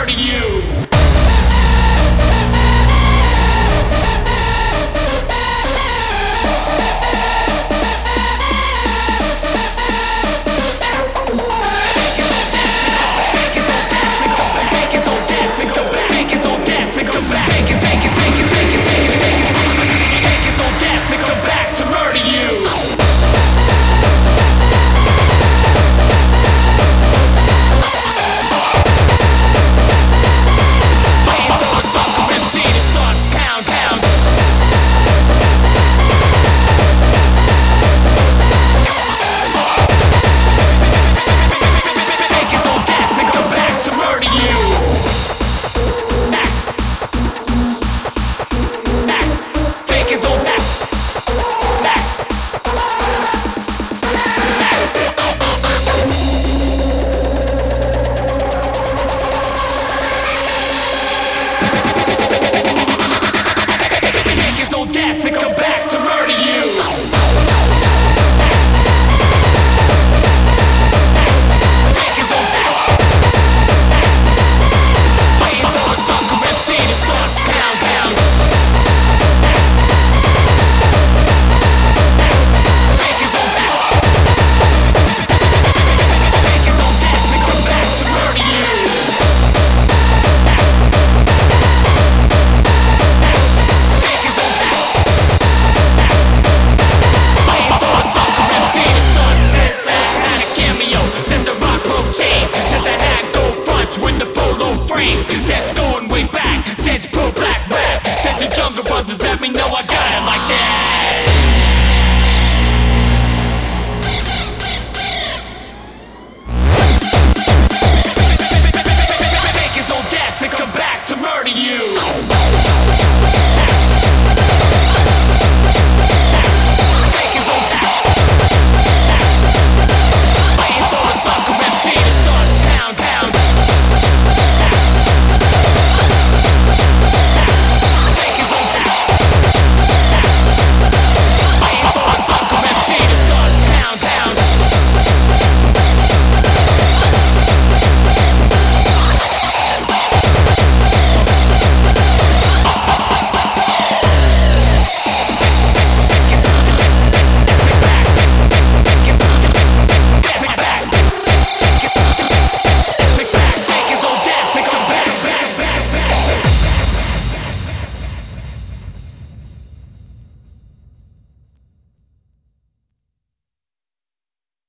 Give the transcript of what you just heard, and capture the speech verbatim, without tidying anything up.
murder you. Death and come back to murder you. Take his own death. Waiting for a sucker M C to start pound pound. Take his own death. Take his own death and come back to murder you. Since I had gold fronts with the polo frames, since going way back, since pro black rap, since the Jungle Brothers let me know I got it like that.